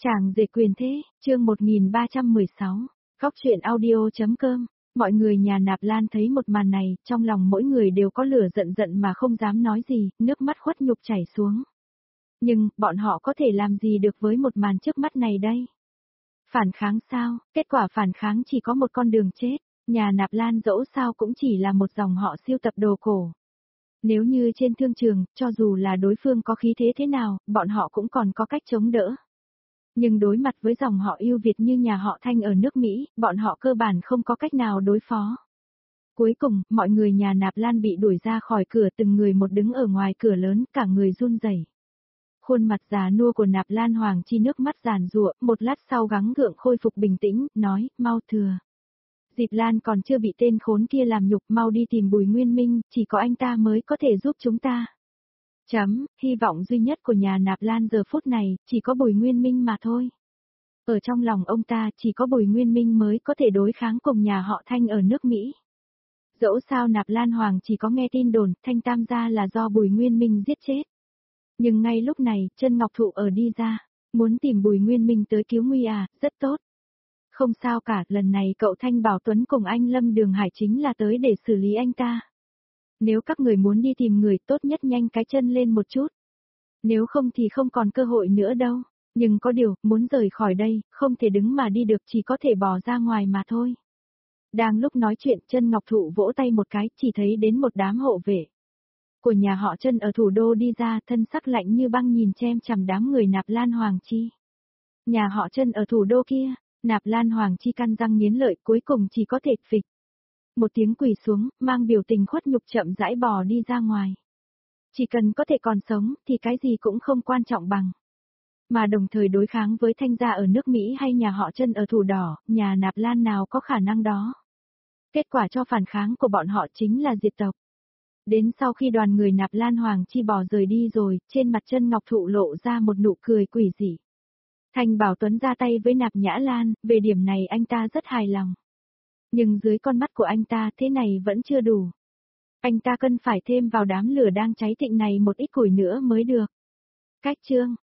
Chàng rể quyền thế, chương 1316, Góc truyện audio.com. Mọi người nhà Nạp Lan thấy một màn này, trong lòng mỗi người đều có lửa giận giận mà không dám nói gì, nước mắt khuất nhục chảy xuống. Nhưng, bọn họ có thể làm gì được với một màn trước mắt này đây? Phản kháng sao? Kết quả phản kháng chỉ có một con đường chết. Nhà Nạp Lan dẫu sao cũng chỉ là một dòng họ siêu tập đồ cổ. Nếu như trên thương trường, cho dù là đối phương có khí thế thế nào, bọn họ cũng còn có cách chống đỡ. Nhưng đối mặt với dòng họ yêu Việt như nhà họ Thanh ở nước Mỹ, bọn họ cơ bản không có cách nào đối phó. Cuối cùng, mọi người nhà Nạp Lan bị đuổi ra khỏi cửa, từng người một đứng ở ngoài cửa lớn, cả người run rẩy. Khuôn mặt già nua của Nạp Lan Hoàng Chi nước mắt giàn giụa, một lát sau gắng gượng khôi phục bình tĩnh, nói, mau thưa. Diệp Lan còn chưa bị tên khốn kia làm nhục, mau đi tìm Bùi Nguyên Minh, chỉ có anh ta mới có thể giúp chúng ta. Hy vọng duy nhất của nhà Nạp Lan giờ phút này, chỉ có Bùi Nguyên Minh mà thôi. Ở trong lòng ông ta, chỉ có Bùi Nguyên Minh mới có thể đối kháng cùng nhà họ Thanh ở nước Mỹ. Dẫu sao Nạp Lan Hoàng chỉ có nghe tin đồn, Thanh Tam gia là do Bùi Nguyên Minh giết chết. Nhưng ngay lúc này, Chân Ngọc Thụ ở đi ra, muốn tìm Bùi Nguyên Minh tới cứu nguy à, rất tốt. Không sao cả, lần này cậu Thanh Bảo Tuấn cùng anh Lâm Đường Hải chính là tới để xử lý anh ta. Nếu các người muốn đi tìm người, tốt nhất nhanh cái chân lên một chút. Nếu không thì không còn cơ hội nữa đâu. Nhưng có điều, muốn rời khỏi đây, không thể đứng mà đi được, chỉ có thể bỏ ra ngoài mà thôi. Đang lúc nói chuyện, Chân Ngọc Thụ vỗ tay một cái, chỉ thấy đến một đám hộ vệ của nhà họ Chân ở thủ đô đi ra, thân sắc lạnh như băng nhìn chem chằm đám người Nạp Lan Hoàng Chi. Nhà họ Chân ở thủ đô kia, Nạp Lan Hoàng Chi căn răng nghiến lợi, cuối cùng chỉ có thể phịch. Một tiếng quỳ xuống, mang biểu tình khuất nhục chậm rãi bò đi ra ngoài. Chỉ cần có thể còn sống, thì cái gì cũng không quan trọng bằng. Mà đồng thời đối kháng với Thanh gia ở nước Mỹ hay nhà họ Chân ở Thủ Đỏ, nhà Nạp Lan nào có khả năng đó. Kết quả cho phản kháng của bọn họ chính là diệt tộc. Đến sau khi đoàn người Nạp Lan Hoàng Chi bỏ rời đi rồi, trên mặt Chân Ngọc Thụ lộ ra một nụ cười quỷ dị. Thanh Bảo Tuấn ra tay với Nạp Nhã Lan, về điểm này anh ta rất hài lòng. Nhưng dưới con mắt của anh ta thế này vẫn chưa đủ. Anh ta cần phải thêm vào đám lửa đang cháy thịnh này một ít củi nữa mới được. Cách chương